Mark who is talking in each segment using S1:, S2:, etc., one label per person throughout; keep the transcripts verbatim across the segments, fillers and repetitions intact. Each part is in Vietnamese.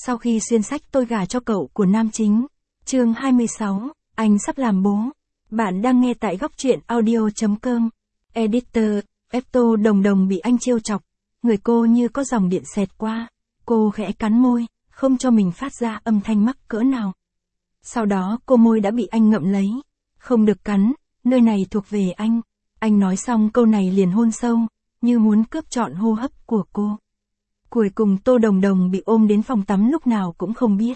S1: Sau khi xuyên sách Tôi gả cho cậu của nam chính. Chương hai mươi sáu, anh sắp làm bố. Bạn đang nghe tại góc truyện audio.com. Editor, ép Tô Đồng Đồng bị anh trêu chọc. Người cô như có dòng điện xẹt qua. Cô khẽ cắn môi, không cho mình phát ra âm thanh mắc cỡ nào. Sau đó cô môi đã bị anh ngậm lấy. Không được cắn, nơi này thuộc về anh. Anh nói xong câu này liền hôn sâu, như muốn cướp trọn hô hấp của cô. Cuối cùng Tô Đồng Đồng bị ôm đến phòng tắm lúc nào cũng không biết.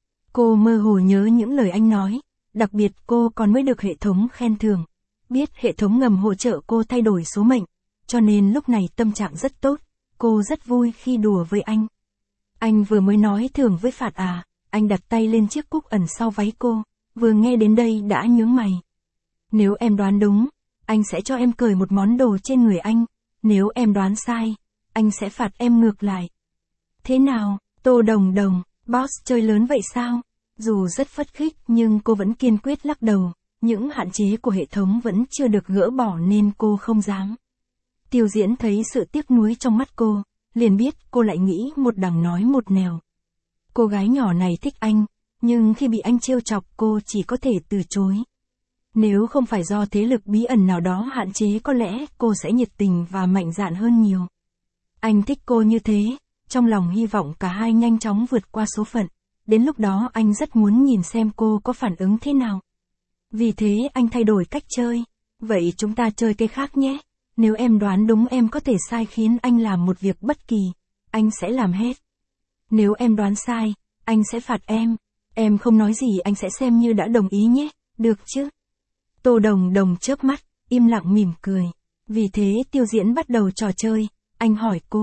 S1: Cô mơ hồ nhớ những lời anh nói, đặc biệt cô còn mới được hệ thống khen thưởng. Biết hệ thống ngầm hỗ trợ cô thay đổi số mệnh, cho nên lúc này tâm trạng rất tốt, cô rất vui khi đùa với anh. Anh vừa mới nói thưởng với phạt à, anh đặt tay lên chiếc cúc ẩn sau váy cô, vừa nghe đến đây đã nhướng mày. Nếu em đoán đúng, anh sẽ cho em cởi một món đồ trên người anh, nếu em đoán sai, anh sẽ phạt em ngược lại. Thế nào, Tô Đồng Đồng, boss chơi lớn vậy sao? Dù rất phấn khích nhưng cô vẫn kiên quyết lắc đầu, những hạn chế của hệ thống vẫn chưa được gỡ bỏ nên cô không dám. Tiêu Diễn thấy sự tiếc nuối trong mắt cô, liền biết cô lại nghĩ một đằng nói một nẻo. Cô gái nhỏ này thích anh, nhưng khi bị anh trêu chọc cô chỉ có thể từ chối. Nếu không phải do thế lực bí ẩn nào đó hạn chế có lẽ cô sẽ nhiệt tình và mạnh dạn hơn nhiều. Anh thích cô như thế, trong lòng hy vọng cả hai nhanh chóng vượt qua số phận. Đến lúc đó anh rất muốn nhìn xem cô có phản ứng thế nào. Vì thế anh thay đổi cách chơi. Vậy chúng ta chơi cái khác nhé. Nếu em đoán đúng em có thể sai khiến anh làm một việc bất kỳ. Anh sẽ làm hết. Nếu em đoán sai, anh sẽ phạt em. Em không nói gì anh sẽ xem như đã đồng ý nhé. Được chứ? Tô Đồng Đồng chớp mắt, im lặng mỉm cười. Vì thế Tiêu Diễn bắt đầu trò chơi. Anh hỏi cô.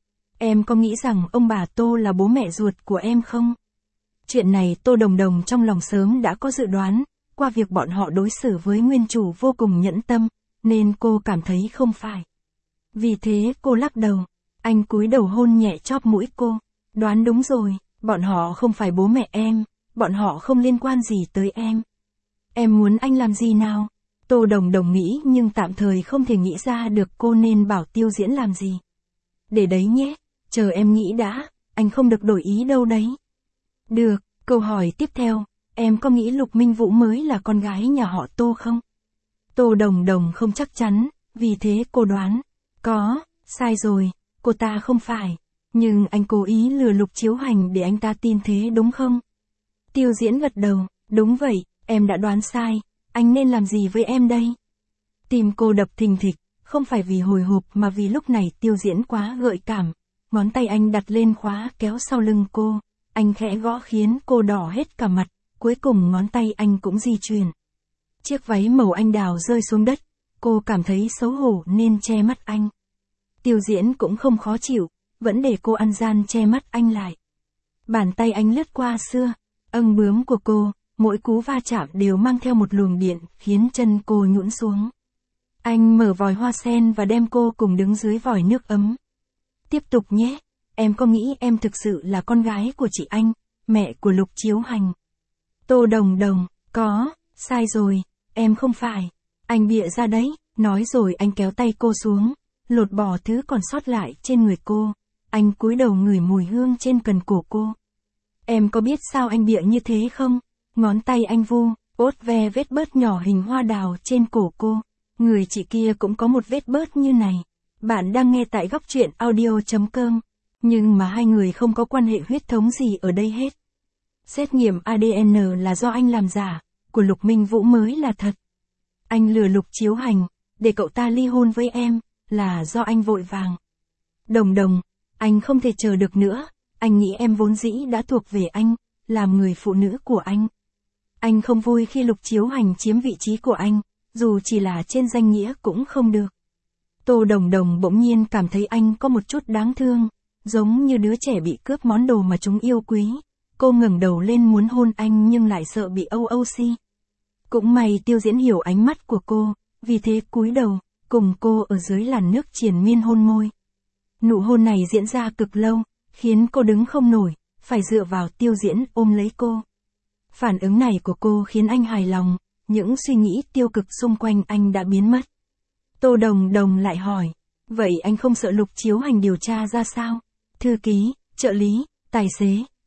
S1: Em có nghĩ rằng ông bà Tô là bố mẹ ruột của em không? Chuyện này Tô Đồng Đồng trong lòng sớm đã có dự đoán, qua việc bọn họ đối xử với nguyên chủ vô cùng nhẫn tâm, nên cô cảm thấy không phải. Vì thế cô lắc đầu, anh cúi đầu hôn nhẹ chóp mũi cô, đoán đúng rồi, bọn họ không phải bố mẹ em, bọn họ không liên quan gì tới em. Em muốn anh làm gì nào? Tô Đồng Đồng nghĩ nhưng tạm thời không thể nghĩ ra được cô nên bảo Tiêu Diễn làm gì. Để đấy nhé, chờ em nghĩ đã, anh không được đổi ý đâu đấy. Được, câu hỏi tiếp theo, em có nghĩ Lục Minh Vũ mới là con gái nhà họ Tô không? Tô Đồng Đồng không chắc chắn, vì thế cô đoán. Có, sai rồi, cô ta không phải. Nhưng anh cố ý lừa Lục Chiếu Hành để anh ta tin thế đúng không? Tiêu Diễn gật đầu, đúng vậy, em đã đoán sai, anh nên làm gì với em đây? Tim cô đập thình thịch, không phải vì hồi hộp mà vì lúc này Tiêu Diễn quá gợi cảm. Ngón tay anh đặt lên khóa kéo sau lưng cô. Anh khẽ gõ khiến cô đỏ hết cả mặt, cuối cùng ngón tay anh cũng di chuyển. Chiếc váy màu anh đào rơi xuống đất, cô cảm thấy xấu hổ nên che mắt anh. Tiêu Diễn cũng không khó chịu, vẫn để cô ăn gian che mắt anh lại. Bàn tay anh lướt qua xưa, âng bướm của cô, mỗi cú va chạm đều mang theo một luồng điện khiến chân cô nhũn xuống. Anh mở vòi hoa sen và đem cô cùng đứng dưới vòi nước ấm. Tiếp tục nhé. Em có nghĩ em thực sự là con gái của chị anh, mẹ của Lục Chiếu Hành? Tô Đồng Đồng, có, sai rồi, em không phải. Anh bịa ra đấy, nói rồi anh kéo tay cô xuống, lột bỏ thứ còn sót lại trên người cô. Anh cúi đầu ngửi mùi hương trên cần cổ cô. Em có biết sao anh bịa như thế không? Ngón tay anh vu, vuốt ve vết bớt nhỏ hình hoa đào trên cổ cô. Người chị kia cũng có một vết bớt như này. Bạn đang nghe tại góc truyện audio.com. Nhưng mà hai người không có quan hệ huyết thống gì ở đây hết. Xét nghiệm a đê en là do anh làm giả, của Lục Minh Vũ mới là thật. Anh lừa Lục Chiếu Hành, để cậu ta ly hôn với em, là do anh vội vàng. Đồng Đồng, anh không thể chờ được nữa, anh nghĩ em vốn dĩ đã thuộc về anh, làm người phụ nữ của anh. Anh không vui khi Lục Chiếu Hành chiếm vị trí của anh, dù chỉ là trên danh nghĩa cũng không được. Tô Đồng Đồng bỗng nhiên cảm thấy anh có một chút đáng thương. Giống như đứa trẻ bị cướp món đồ mà chúng yêu quý. Cô ngẩng đầu lên muốn hôn anh nhưng lại sợ bị âu âu si. Cũng may Tiêu Diễn hiểu ánh mắt của cô, vì thế cúi đầu, cùng cô ở dưới làn nước triền miên hôn môi. Nụ hôn này diễn ra cực lâu, khiến cô đứng không nổi, phải dựa vào Tiêu Diễn ôm lấy cô. Phản ứng này của cô khiến anh hài lòng, những suy nghĩ tiêu cực xung quanh anh đã biến mất. Tô Đồng Đồng lại hỏi, vậy anh không sợ Lục Chiếu Hành điều tra ra sao? Thư ký, trợ lý, tài xế,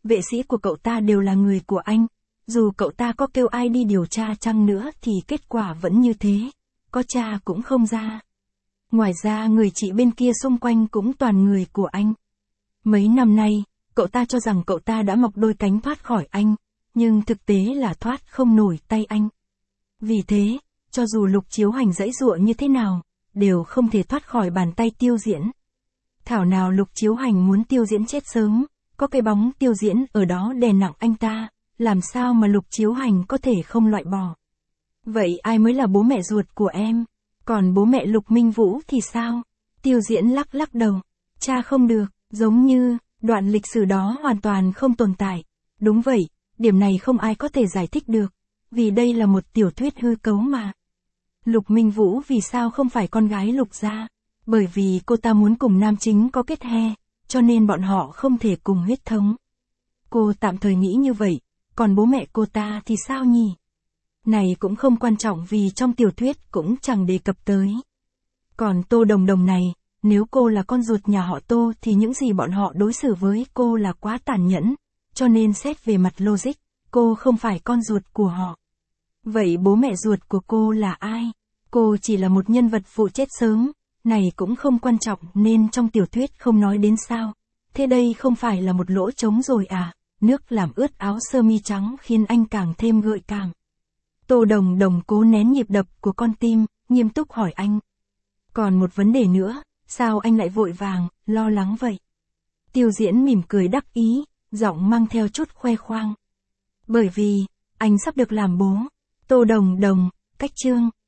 S1: vệ sĩ của cậu ta đều là người của anh. Dù cậu ta có kêu ai đi điều tra chăng nữa thì kết quả vẫn như thế, có tra cũng không ra. Ngoài ra người chị bên kia xung quanh cũng toàn người của anh. Mấy năm nay, cậu ta cho rằng cậu ta đã mọc đôi cánh thoát khỏi anh, nhưng thực tế là thoát không nổi tay anh. Vì thế, cho dù Lục Chiếu Hành giãy giụa như thế nào, đều không thể thoát khỏi bàn tay Tiêu Diễn. Thảo nào Lục Chiếu Hành muốn Tiêu Diễn chết sớm, có cái bóng Tiêu Diễn ở đó đè nặng anh ta, làm sao mà Lục Chiếu Hành có thể không loại bỏ. Vậy ai mới là bố mẹ ruột của em? Còn bố mẹ Lục Minh Vũ thì sao? Tiêu Diễn lắc lắc đầu. Cha không được, giống như, đoạn lịch sử đó hoàn toàn không tồn tại. Đúng vậy, điểm này không ai có thể giải thích được, vì đây là một tiểu thuyết hư cấu mà. Lục Minh Vũ vì sao không phải con gái Lục gia? Bởi vì cô ta muốn cùng nam chính có kết he, cho nên bọn họ không thể cùng huyết thống. Cô tạm thời nghĩ như vậy, còn bố mẹ cô ta thì sao nhỉ? Này cũng không quan trọng vì trong tiểu thuyết cũng chẳng đề cập tới. Còn Tô Đồng Đồng này, nếu cô là con ruột nhà họ Tô thì những gì bọn họ đối xử với cô là quá tàn nhẫn, cho nên xét về mặt logic, cô không phải con ruột của họ. Vậy bố mẹ ruột của cô là ai? Cô chỉ là một nhân vật phụ chết sớm, này cũng không quan trọng nên trong tiểu thuyết không nói đến sao. Thế đây không phải là một lỗ trống rồi à? Nước làm ướt áo sơ mi trắng khiến anh càng thêm gợi cảm. Tô Đồng Đồng cố nén nhịp đập của con tim, nghiêm túc hỏi anh. Còn một vấn đề nữa, sao anh lại vội vàng, lo lắng vậy? Tiêu Diễn mỉm cười đắc ý, giọng mang theo chút khoe khoang. Bởi vì, anh sắp được làm bố. Tô Đồng Đồng, cách chương.